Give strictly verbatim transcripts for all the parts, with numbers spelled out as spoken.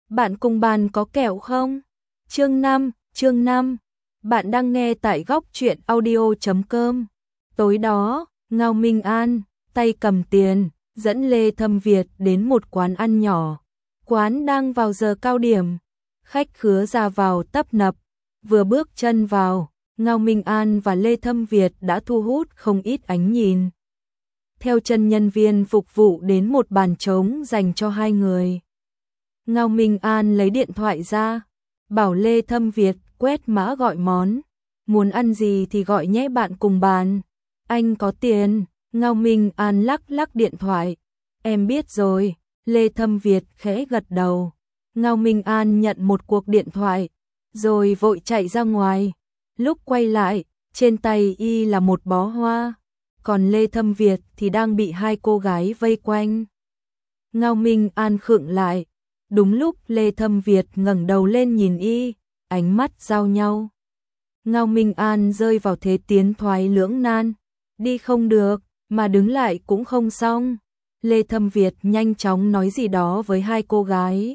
Bạn cùng bàn có kẹo không? Chương năm, chương năm. Bạn đang nghe tại góc truyện audio chấm com. Tối đó, Ngao Minh An, tay cầm tiền, dẫn Lê Thâm Việt đến một quán ăn nhỏ. Quán đang vào giờ cao điểm, khách khứa ra vào tấp nập. Vừa bước chân vào, Ngao Minh An và Lê Thâm Việt đã thu hút không ít ánh nhìn. Theo chân nhân viên phục vụ đến một bàn trống dành cho hai người. Ngao Minh An lấy điện thoại ra, bảo Lê Thâm Việt quét mã gọi món. Muốn ăn gì thì gọi nhé bạn cùng bàn. Anh có tiền. Ngao Minh An lắc lắc điện thoại. Em biết rồi. Lê Thâm Việt khẽ gật đầu. Ngao Minh An nhận một cuộc điện thoại, rồi vội chạy ra ngoài. Lúc quay lại, trên tay y là một bó hoa, còn Lê Thâm Việt thì đang bị hai cô gái vây quanh. Ngao Minh An khựng lại. Đúng lúc Lê Thâm Việt ngẩng đầu lên nhìn y, ánh mắt giao nhau. Ngao Minh An rơi vào thế tiến thoái lưỡng nan, đi không được, mà đứng lại cũng không xong. Lê Thâm Việt nhanh chóng nói gì đó với hai cô gái,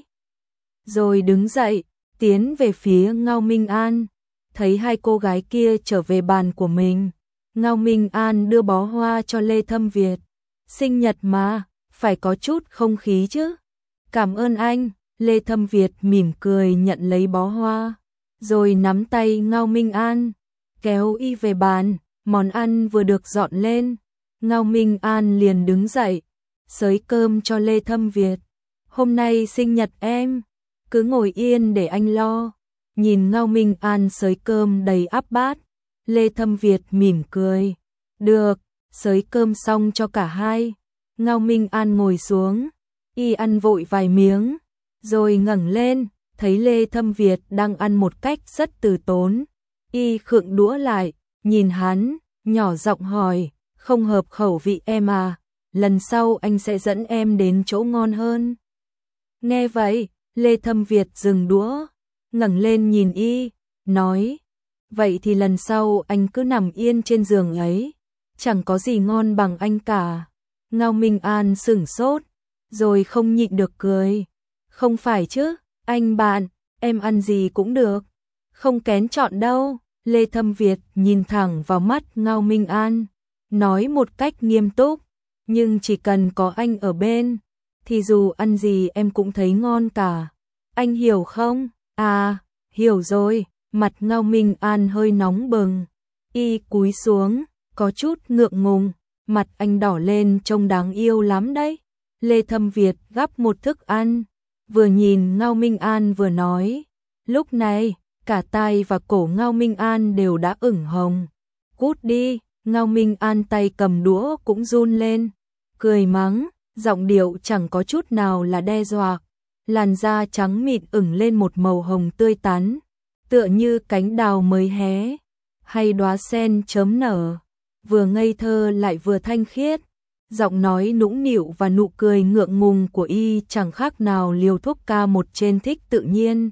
rồi đứng dậy, tiến về phía Ngao Minh An. Thấy hai cô gái kia trở về bàn của mình, Ngao Minh An đưa bó hoa cho Lê Thâm Việt. Sinh nhật mà, phải có chút không khí chứ. Cảm ơn anh. Lê Thâm Việt mỉm cười nhận lấy bó hoa, rồi nắm tay Ngao Minh An, kéo y về bàn. Món ăn vừa được dọn lên, Ngao Minh An liền đứng dậy, xới cơm cho Lê Thâm Việt. Hôm nay sinh nhật em, cứ ngồi yên để anh lo. Nhìn Ngao Minh An xới cơm đầy ắp bát, Lê Thâm Việt mỉm cười. Được, xới cơm xong cho cả hai. Ngao Minh An ngồi xuống, y ăn vội vài miếng, rồi ngẩng lên, thấy Lê Thâm Việt đang ăn một cách rất từ tốn. Y khựng đũa lại, nhìn hắn, nhỏ giọng hỏi, không hợp khẩu vị em à, lần sau anh sẽ dẫn em đến chỗ ngon hơn. Nghe vậy, Lê Thâm Việt dừng đũa, ngẩng lên nhìn y, nói, vậy thì lần sau anh cứ nằm yên trên giường ấy, chẳng có gì ngon bằng anh cả. Ngao Minh An sửng sốt, rồi không nhịn được cười. Không phải chứ, anh bạn, em ăn gì cũng được, không kén chọn đâu. Lê Thâm Việt nhìn thẳng vào mắt Ngao Minh An, nói một cách nghiêm túc, nhưng chỉ cần có anh ở bên, thì dù ăn gì em cũng thấy ngon cả. Anh hiểu không? À, hiểu rồi. Mặt Ngao Minh An hơi nóng bừng, y cúi xuống, có chút ngượng ngùng, mặt anh đỏ lên trông đáng yêu lắm đấy. Lê Thâm Việt gắp một thức ăn, vừa nhìn Ngao Minh An vừa nói. Lúc này, cả tai và cổ Ngao Minh An đều đã ửng hồng. Cút đi. Ngao Minh An tay cầm đũa cũng run lên, cười mắng, giọng điệu chẳng có chút nào là đe dọa. Làn da trắng mịn ửng lên một màu hồng tươi tắn, tựa như cánh đào mới hé, hay đóa sen chớm nở, vừa ngây thơ lại vừa thanh khiết. Giọng nói nũng nịu và nụ cười ngượng ngùng của y chẳng khác nào liều thuốc ca một trên thích tự nhiên,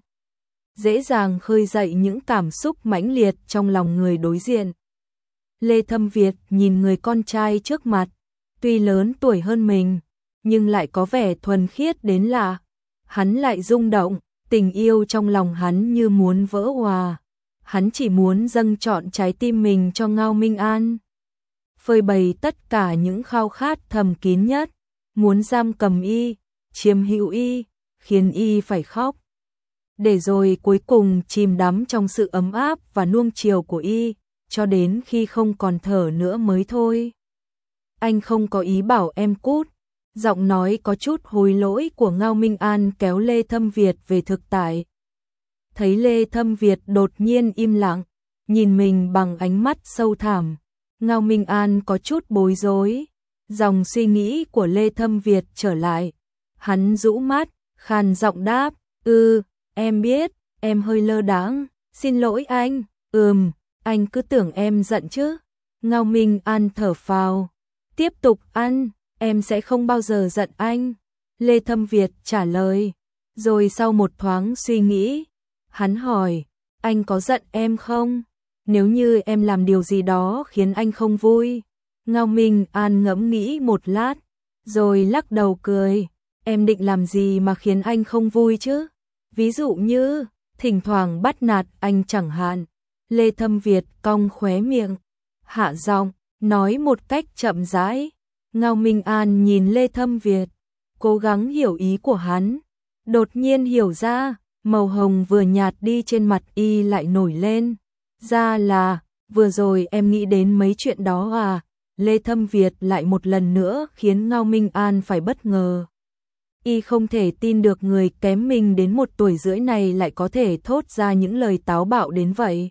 dễ dàng khơi dậy những cảm xúc mãnh liệt trong lòng người đối diện. Lê Thâm Việt nhìn người con trai trước mặt, tuy lớn tuổi hơn mình, nhưng lại có vẻ thuần khiết đến lạ. Hắn lại rung động, tình yêu trong lòng hắn như muốn vỡ òa. Hắn chỉ muốn dâng trọn trái tim mình cho Ngao Minh An, phơi bày tất cả những khao khát thầm kín nhất, muốn giam cầm y, chiếm hữu y, khiến y phải khóc, để rồi cuối cùng chìm đắm trong sự ấm áp và nuông chiều của y, cho đến khi không còn thở nữa mới thôi. Anh không có ý bảo em cút. Giọng nói có chút hối lỗi của Ngao Minh An kéo Lê Thâm Việt về thực tại. Thấy Lê Thâm Việt đột nhiên im lặng, nhìn mình bằng ánh mắt sâu thẳm, Ngao Minh An có chút bối rối. Dòng suy nghĩ của Lê Thâm Việt trở lại. Hắn rũ mắt, khàn giọng đáp, "Ừ, em biết, em hơi lơ đãng, xin lỗi anh." "Ừm, anh cứ tưởng em giận chứ." Ngao Minh An thở phào, "Tiếp tục ăn, em sẽ không bao giờ giận anh." Lê Thâm Việt trả lời. Rồi sau một thoáng suy nghĩ, hắn hỏi, "Anh có giận em không? Nếu như em làm điều gì đó khiến anh không vui?" Ngao Minh An ngẫm nghĩ một lát, rồi lắc đầu cười, "Em định làm gì mà khiến anh không vui chứ? Ví dụ như, thỉnh thoảng bắt nạt anh chẳng hạn. Lê Thâm Việt cong khóe miệng, hạ giọng, nói một cách chậm rãi. Ngao Minh An nhìn Lê Thâm Việt, cố gắng hiểu ý của hắn. Đột nhiên hiểu ra, màu hồng vừa nhạt đi trên mặt y lại nổi lên. Ra là, vừa rồi em nghĩ đến mấy chuyện đó à? Lê Thâm Việt lại một lần nữa khiến Ngao Minh An phải bất ngờ. Y không thể tin được người kém mình đến một tuổi rưỡi này lại có thể thốt ra những lời táo bạo đến vậy.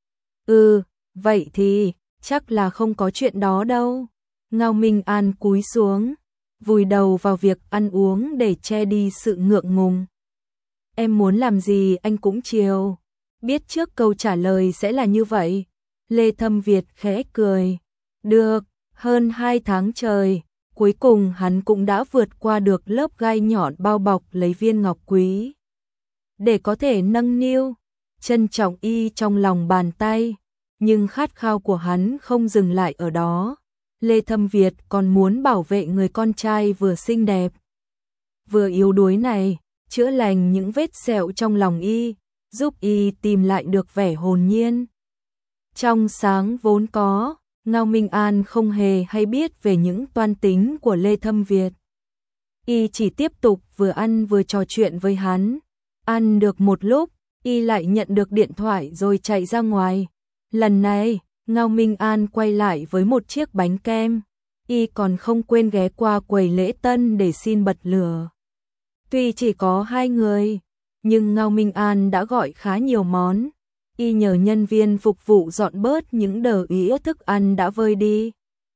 Ừ, vậy thì, chắc là không có chuyện đó đâu. Ngao Minh An cúi xuống, vùi đầu vào việc ăn uống để che đi sự ngượng ngùng. Em muốn làm gì anh cũng chiều. Biết trước câu trả lời sẽ là như vậy. Lê Thâm Việt khẽ cười. Được, hơn hai tháng trời, cuối cùng hắn cũng đã vượt qua được lớp gai nhọn bao bọc lấy viên ngọc quý. Để có thể nâng niu, trân trọng y trong lòng bàn tay, nhưng khát khao của hắn không dừng lại ở đó. Lê Thâm Việt còn muốn bảo vệ người con trai vừa xinh đẹp, vừa yếu đuối này, chữa lành những vết sẹo trong lòng y, giúp y tìm lại được vẻ hồn nhiên. Trong sáng vốn có, Ngao Minh An không hề hay biết về những toan tính của Lê Thâm Việt. Y chỉ tiếp tục vừa ăn vừa trò chuyện với hắn. Ăn được một lúc, y lại nhận được điện thoại rồi chạy ra ngoài. Lần này, Ngao Minh An quay lại với một chiếc bánh kem. Y còn không quên ghé qua quầy lễ tân để xin bật lửa. Tuy chỉ có hai người, nhưng Ngao Minh An đã gọi khá nhiều món. Y nhờ nhân viên phục vụ dọn bớt những đờ ĩa thức ăn đã vơi đi.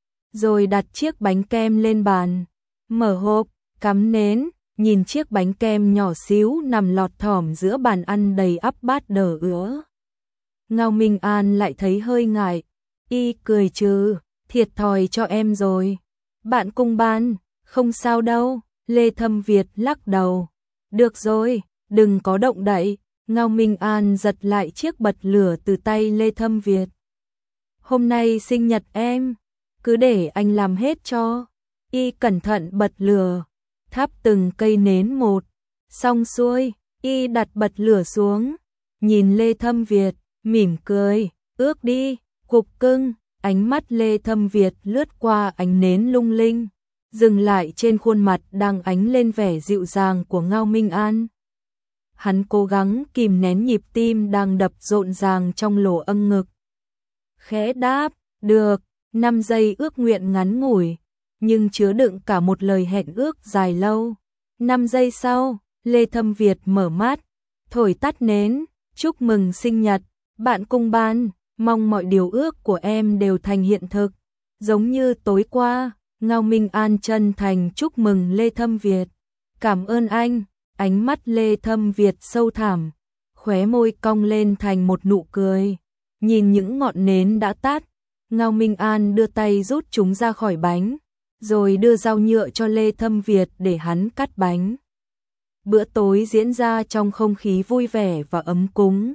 Rồi đặt chiếc bánh kem lên bàn, mở hộp, cắm nến, nhìn chiếc bánh kem nhỏ xíu nằm lọt thỏm giữa bàn ăn đầy ắp bát đờ ứa. Ngao Minh An lại thấy hơi ngại. Y cười trừ, thiệt thòi cho em rồi. Bạn cùng bàn, không sao đâu. Lê Thâm Việt lắc đầu. Được rồi, đừng có động đậy. Ngao Minh An giật lại chiếc bật lửa từ tay Lê Thâm Việt. Hôm nay sinh nhật em, cứ để anh làm hết cho. Y cẩn thận bật lửa, thắp từng cây nến một. Xong xuôi, y đặt bật lửa xuống, nhìn Lê Thâm Việt, mỉm cười, ước đi, cục cưng. Ánh mắt Lê Thâm Việt lướt qua ánh nến lung linh, dừng lại trên khuôn mặt đang ánh lên vẻ dịu dàng của Ngao Minh An. Hắn cố gắng kìm nén nhịp tim đang đập rộn ràng trong lỗ âng ngực. Khẽ đáp, được, năm giây ước nguyện ngắn ngủi, nhưng chứa đựng cả một lời hẹn ước dài lâu. Năm giây sau, Lê Thâm Việt mở mắt, thổi tắt nến, chúc mừng sinh nhật, bạn cùng bàn, mong mọi điều ước của em đều thành hiện thực. Giống như tối qua, Ngao Minh An chân thành chúc mừng Lê Thâm Việt. Cảm ơn anh. Ánh mắt Lê Thâm Việt sâu thẳm, khóe môi cong lên thành một nụ cười. Nhìn những ngọn nến đã tắt, Ngao Minh An đưa tay rút chúng ra khỏi bánh, rồi đưa dao nhựa cho Lê Thâm Việt để hắn cắt bánh. Bữa tối diễn ra trong không khí vui vẻ và ấm cúng.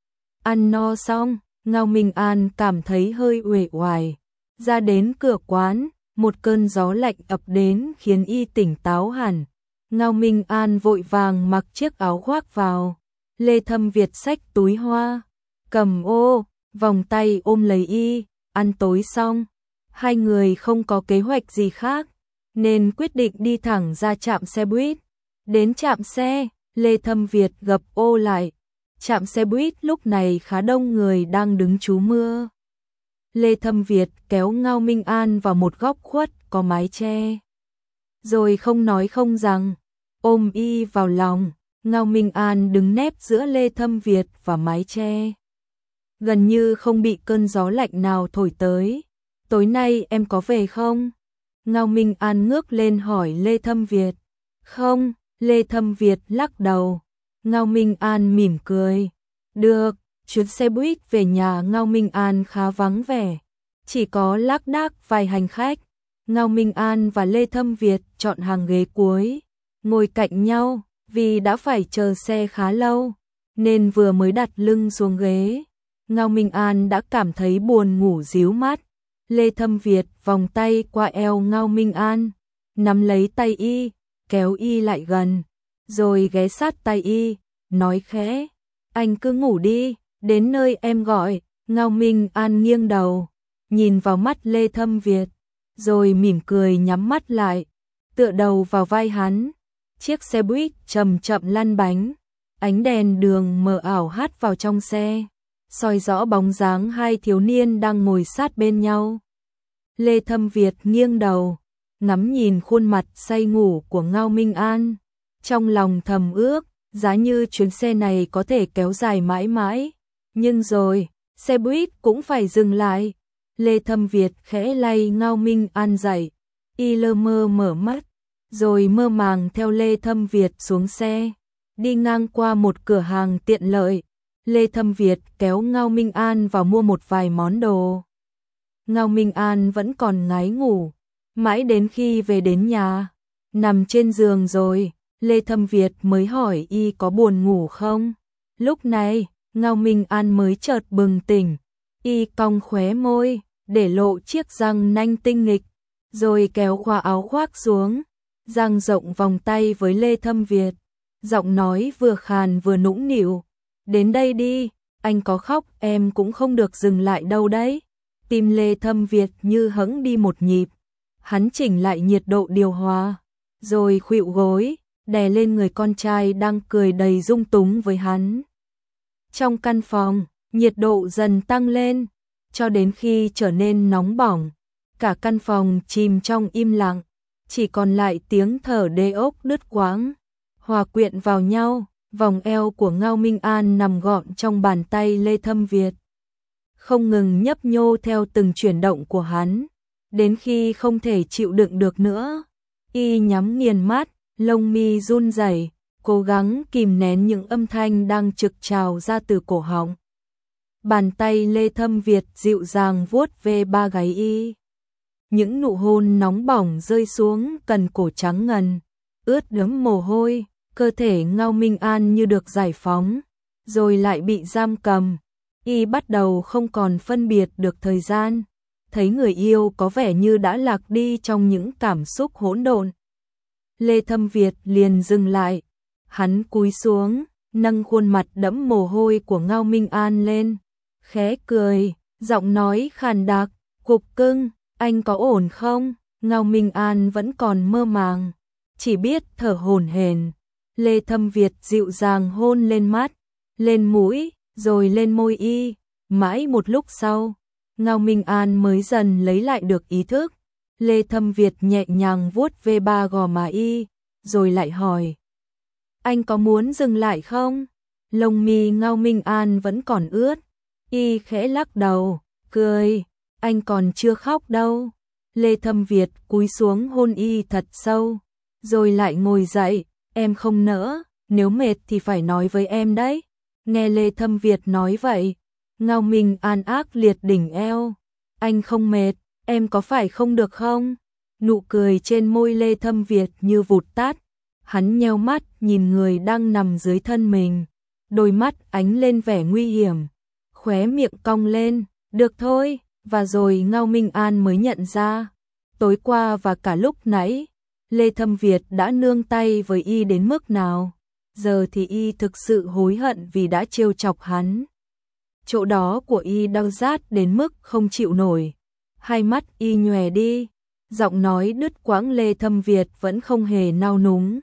Ăn no xong, Ngao Minh An cảm thấy hơi uể oải. Ra đến cửa quán, một cơn gió lạnh ập đến khiến y tỉnh táo hẳn. Ngao Minh An vội vàng mặc chiếc áo khoác vào. Lê Thâm Việt xách túi hoa, cầm ô, vòng tay ôm lấy y. Ăn tối xong, hai người không có kế hoạch gì khác, nên quyết định đi thẳng ra trạm xe buýt. Đến trạm xe, Lê Thâm Việt gập ô lại. Trạm xe buýt lúc này khá đông người đang đứng trú mưa. Lê Thâm Việt kéo Ngao Minh An vào một góc khuất có mái che. Rồi không nói không rằng, ôm y vào lòng. Ngao Minh An đứng nép giữa Lê Thâm Việt và mái che, gần như không bị cơn gió lạnh nào thổi tới. Tối nay em có về không? Ngao Minh An ngước lên hỏi Lê Thâm Việt. Không, Lê Thâm Việt lắc đầu. Ngao Minh An mỉm cười. Được, chuyến xe buýt về nhà Ngao Minh An khá vắng vẻ, chỉ có lác đác vài hành khách. Ngao Minh An và Lê Thâm Việt chọn hàng ghế cuối, ngồi cạnh nhau, vì đã phải chờ xe khá lâu, nên vừa mới đặt lưng xuống ghế, Ngao Minh An đã cảm thấy buồn ngủ ríu mắt. Lê Thâm Việt vòng tay qua eo Ngao Minh An, nắm lấy tay y, kéo y lại gần, rồi ghé sát tay y, nói khẽ, anh cứ ngủ đi, đến nơi em gọi. Ngao Minh An nghiêng đầu, nhìn vào mắt Lê Thâm Việt, rồi mỉm cười nhắm mắt lại, tựa đầu vào vai hắn. Chiếc xe buýt chậm chậm lăn bánh, ánh đèn đường mờ ảo hắt vào trong xe, soi rõ bóng dáng hai thiếu niên đang ngồi sát bên nhau. Lê Thâm Việt nghiêng đầu, ngắm nhìn khuôn mặt say ngủ của Ngao Minh An, trong lòng thầm ước, giá như chuyến xe này có thể kéo dài mãi mãi, nhưng rồi, xe buýt cũng phải dừng lại. Lê Thâm Việt khẽ lay Ngao Minh An dậy, y lơ mơ mở mắt, rồi mơ màng theo Lê Thâm Việt xuống xe, đi ngang qua một cửa hàng tiện lợi. Lê Thâm Việt kéo Ngao Minh An vào mua một vài món đồ. Ngao Minh An vẫn còn ngái ngủ, mãi đến khi về đến nhà, nằm trên giường rồi, Lê Thâm Việt mới hỏi y có buồn ngủ không. Lúc này, Ngao Minh An mới chợt bừng tỉnh, y cong khóe môi, để lộ chiếc răng nanh tinh nghịch, rồi kéo khóa áo khoác xuống, dang rộng vòng tay với Lê Thâm Việt, giọng nói vừa khàn vừa nũng nịu, đến đây đi, anh có khóc em cũng không được dừng lại đâu đấy. Tim Lê Thâm Việt như hẫng đi một nhịp, hắn chỉnh lại nhiệt độ điều hòa, rồi khuỵu gối, đè lên người con trai đang cười đầy dung túng với hắn. Trong căn phòng, nhiệt độ dần tăng lên, cho đến khi trở nên nóng bỏng, cả căn phòng chìm trong im lặng, chỉ còn lại tiếng thở đê ốc đứt quãng, hòa quyện vào nhau. Vòng eo của Ngao Minh An nằm gọn trong bàn tay Lê Thâm Việt, không ngừng nhấp nhô theo từng chuyển động của hắn, đến khi không thể chịu đựng được nữa, y nhắm nghiền mắt, lông mi run rẩy, cố gắng kìm nén những âm thanh đang trực trào ra từ cổ họng. Bàn tay Lê Thâm Việt dịu dàng vuốt ve ba gáy y, những nụ hôn nóng bỏng rơi xuống cần cổ trắng ngần, ướt đẫm mồ hôi. Cơ thể Ngao Minh An như được giải phóng, rồi lại bị giam cầm, y bắt đầu không còn phân biệt được thời gian, thấy người yêu có vẻ như đã lạc đi trong những cảm xúc hỗn độn. Lê Thâm Việt liền dừng lại, hắn cúi xuống, nâng khuôn mặt đẫm mồ hôi của Ngao Minh An lên, khẽ cười, giọng nói khàn đặc, cục cưng, anh có ổn không? Ngao Minh An vẫn còn mơ màng, chỉ biết thở hổn hển. Lê Thâm Việt dịu dàng hôn lên mắt, lên mũi, rồi lên môi y, mãi một lúc sau, Ngao Minh An mới dần lấy lại được ý thức. Lê Thâm Việt nhẹ nhàng vuốt ve ba gò má y, rồi lại hỏi, anh có muốn dừng lại không? Lông mi Ngao Minh An vẫn còn ướt, y khẽ lắc đầu, cười, anh còn chưa khóc đâu. Lê Thâm Việt cúi xuống hôn y thật sâu, rồi lại ngồi dậy. Em không nỡ, nếu mệt thì phải nói với em đấy. Nghe Lê Thâm Việt nói vậy, Ngao Minh An ác liệt đỉnh eo. Anh không mệt, em có phải không được không? Nụ cười trên môi Lê Thâm Việt như vụt tắt. Hắn nheo mắt nhìn người đang nằm dưới thân mình. Đôi mắt ánh lên vẻ nguy hiểm. Khóe miệng cong lên, được thôi. Và rồi Ngao Minh An mới nhận ra, tối qua và cả lúc nãy, Lê Thâm Việt đã nương tay với y đến mức nào, giờ thì y thực sự hối hận vì đã trêu chọc hắn. Chỗ đó của y đau rát đến mức không chịu nổi, hai mắt y nhòe đi, giọng nói đứt quãng. Lê Thâm Việt vẫn không hề nao núng.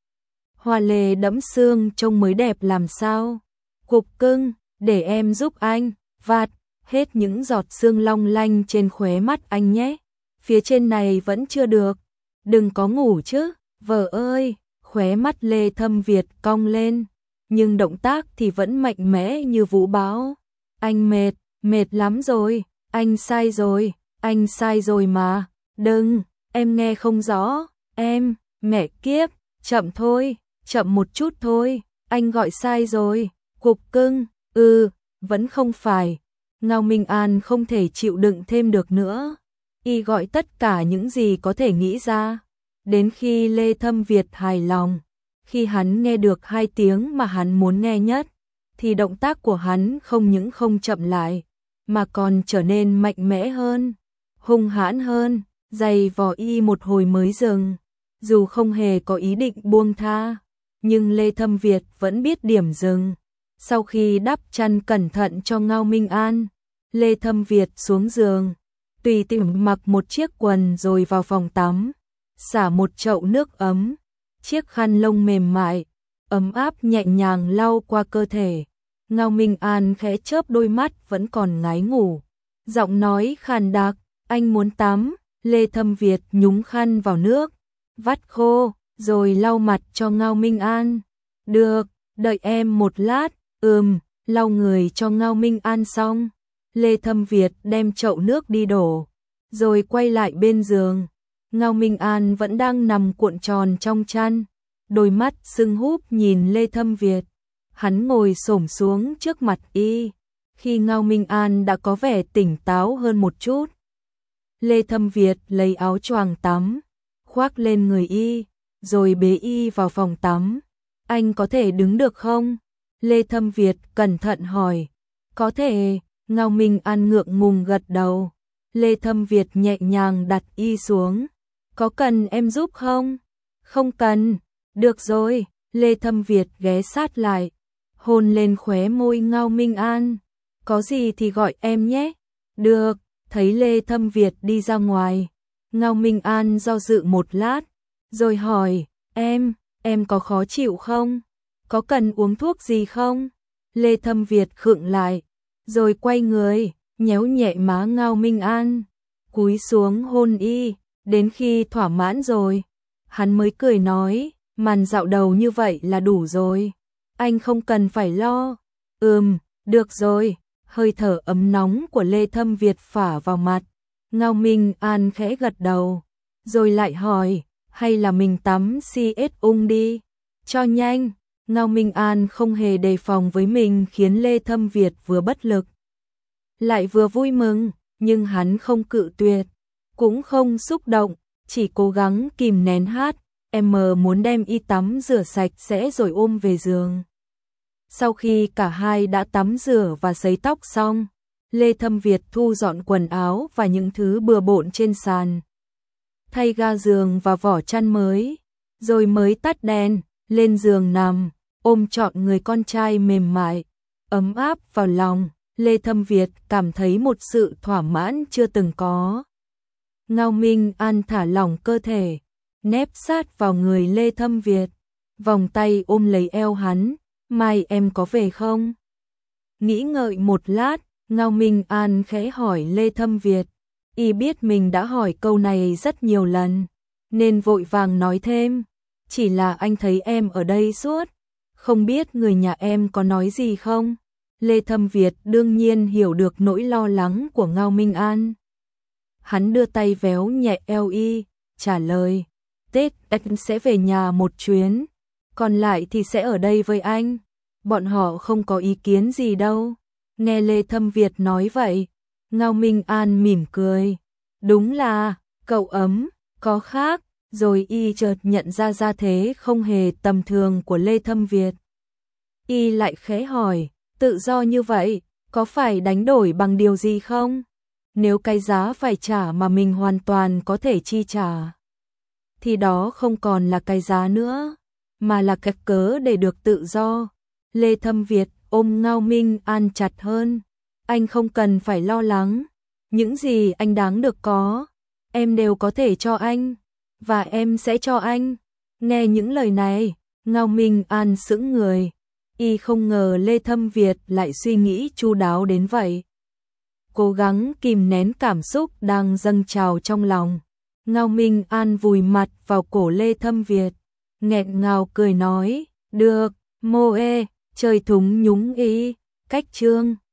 Hoa lê đẫm sương trông mới đẹp làm sao, cục cưng, để em giúp anh vạt hết những giọt sương long lanh trên khóe mắt anh nhé, phía trên này vẫn chưa được. Đừng có ngủ chứ, vợ ơi. Khóe mắt Lê Thâm Việt cong lên, nhưng động tác thì vẫn mạnh mẽ như vũ bão. Anh mệt, mệt lắm rồi, anh sai rồi, anh sai rồi mà. Đừng, em nghe không rõ, em, mẹ kiếp, chậm thôi, chậm một chút thôi, anh gọi sai rồi, cục cưng, ừ, vẫn không phải. Ngao Minh An không thể chịu đựng thêm được nữa. Y gọi tất cả những gì có thể nghĩ ra. Đến khi Lê Thâm Việt hài lòng, khi hắn nghe được hai tiếng mà hắn muốn nghe nhất, thì động tác của hắn không những không chậm lại, mà còn trở nên mạnh mẽ hơn, hung hãn hơn, giày vò y một hồi mới dừng, dù không hề có ý định buông tha. nhưng Lê Thâm Việt vẫn biết điểm dừng. Sau khi đắp chăn cẩn thận cho Ngao Minh An, Lê Thâm Việt xuống giường, tùy tiện mặc một chiếc quần rồi vào phòng tắm, xả một chậu nước ấm, chiếc khăn lông mềm mại, ấm áp nhẹ nhàng lau qua cơ thể. Ngao Minh An khẽ chớp đôi mắt vẫn còn ngái ngủ, giọng nói khàn đặc, anh muốn tắm. Lê Thâm Việt nhúng khăn vào nước, vắt khô, rồi lau mặt cho Ngao Minh An. Được, đợi em một lát. Ừm, lau người cho Ngao Minh An xong, Lê Thâm Việt đem chậu nước đi đổ, rồi quay lại bên giường. Ngao Minh An vẫn đang nằm cuộn tròn trong chăn, đôi mắt sưng húp nhìn Lê Thâm Việt. Hắn ngồi xổm xuống trước mặt y, khi Ngao Minh An đã có vẻ tỉnh táo hơn một chút. Lê Thâm Việt lấy áo choàng tắm, khoác lên người y, rồi bế y vào phòng tắm. Anh có thể đứng được không? Lê Thâm Việt cẩn thận hỏi. Có thể. Ngao Minh An ngượng ngùng gật đầu. Lê Thâm Việt nhẹ nhàng đặt y xuống. Có cần em giúp không? Không cần. Được rồi. Lê Thâm Việt ghé sát lại, hôn lên khóe môi Ngao Minh An. Có gì thì gọi em nhé. Được. Thấy Lê Thâm Việt đi ra ngoài, Ngao Minh An do dự một lát, rồi hỏi, em, em có khó chịu không? Có cần uống thuốc gì không? Lê Thâm Việt khựng lại, rồi quay người, nhéo nhẹ má Ngao Minh An, cúi xuống hôn y, đến khi thỏa mãn rồi, hắn mới cười nói, màn dạo đầu như vậy là đủ rồi, anh không cần phải lo. Ừm, được rồi. Hơi thở ấm nóng của Lê Thâm Việt phả vào mặt, Ngao Minh An khẽ gật đầu, rồi lại hỏi, hay là mình tắm xê ét ung đi, cho nhanh. Ngao Minh An không hề đề phòng với mình khiến Lê Thâm Việt vừa bất lực, lại vừa vui mừng, nhưng hắn không cự tuyệt, cũng không xúc động, chỉ cố gắng kìm nén hát, em muốn đem y tắm rửa sạch sẽ rồi ôm về giường. Sau khi cả hai đã tắm rửa và sấy tóc xong, Lê Thâm Việt thu dọn quần áo và những thứ bừa bộn trên sàn, thay ga giường và vỏ chăn mới, rồi mới tắt đèn, lên giường nằm, ôm trọn người con trai mềm mại, ấm áp vào lòng. Lê Thâm Việt cảm thấy một sự thỏa mãn chưa từng có. Ngao Minh An thả lỏng cơ thể, nép sát vào người Lê Thâm Việt, vòng tay ôm lấy eo hắn. Mai em có về không? Nghĩ ngợi một lát, Ngao Minh An khẽ hỏi Lê Thâm Việt. Y biết mình đã hỏi câu này rất nhiều lần, nên vội vàng nói thêm. Chỉ là anh thấy em ở đây suốt, không biết người nhà em có nói gì không? Lê Thâm Việt đương nhiên hiểu được nỗi lo lắng của Ngao Minh An. Hắn đưa tay véo nhẹ eo y, trả lời. Tết anh sẽ về nhà một chuyến, còn lại thì sẽ ở đây với anh. Bọn họ không có ý kiến gì đâu. Nghe Lê Thâm Việt nói vậy, Ngao Minh An mỉm cười. Đúng là, cậu ấm, có khác. Rồi y chợt nhận ra gia thế không hề tầm thường của Lê Thâm Việt. Y lại khẽ hỏi, tự do như vậy, có phải đánh đổi bằng điều gì không? Nếu cái giá phải trả mà mình hoàn toàn có thể chi trả, thì đó không còn là cái giá nữa, mà là cái cớ để được tự do. Lê Thâm Việt ôm Ngao Minh An chặt hơn. Anh không cần phải lo lắng. Những gì anh đáng được có, em đều có thể cho anh. Và em sẽ cho anh. Nghe những lời này, Ngao Minh An sững người. Y không ngờ Lê Thâm Việt lại suy nghĩ chu đáo đến vậy. Cố gắng kìm nén cảm xúc đang dâng trào trong lòng, Ngao Minh An vùi mặt vào cổ Lê Thâm Việt, nghẹn ngào cười nói, được, mô ê, trời thúng nhúng ý, cách chương.